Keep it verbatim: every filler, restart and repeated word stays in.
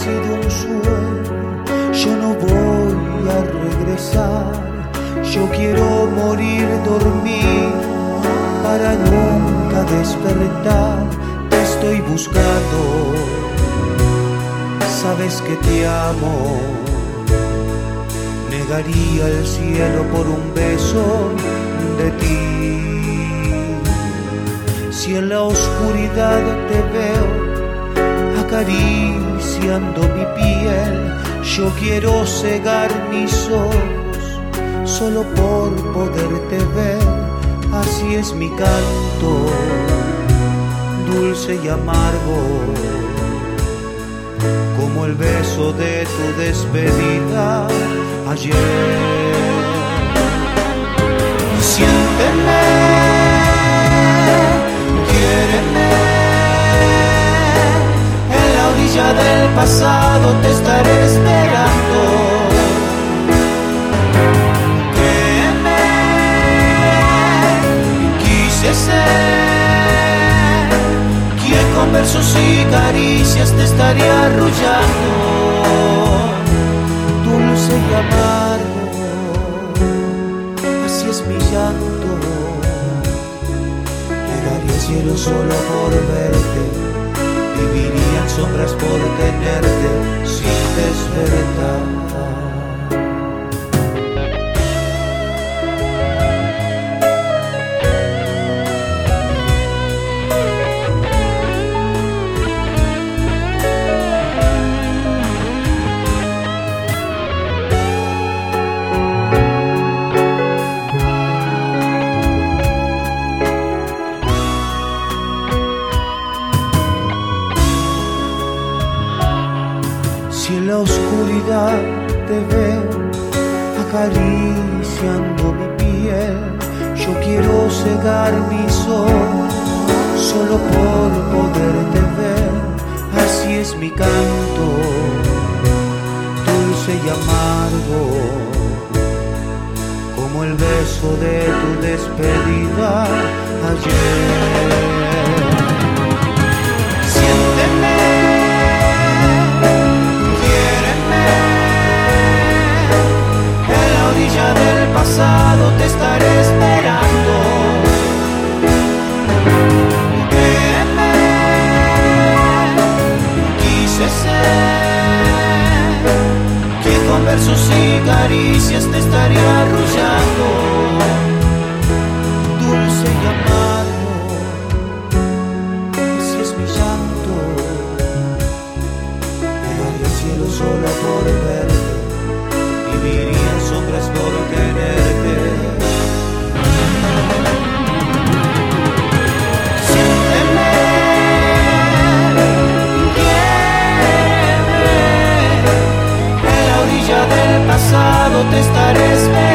sido un sueño, yo no voy a regresar. Yo quiero morir, dormir, para nunca despertar. Te estoy buscando, sabes que te amo. Negaría el cielo por un beso de ti. Si en la oscuridad te veo acariciando mi piel, yo quiero cegar mis ojos solo por poderte ver. Así es mi canto, dulce y amargo, como el beso de tu despedida ayer. Siénteme, quiéreme, en la orilla del pasado te estaré esperando. Créeme, quise ser quien con versos y caricias te estaría arrullando. Dulce y amargo, así es mi llanto. Llegaría al cielo solo por verte, viviría en sombras por tenerte sin despertar. Si en la oscuridad te veo acariciando mi piel, yo quiero cegar mis ojos solo por poderte ver. Así es mi canto, dulce y amargo, como el beso de tu despedida ayer. Siénteme, del pasado te estaré esperando. Créeme, quise ser quien con versos y caricias te estaría arrullando. Dulce y amargo, ese es mi llanto. Llegaría al cielo solo por verte, viviría en sombras por tenerte. Siénteme, quiéreme, en la orilla del pasado te estaré esperando.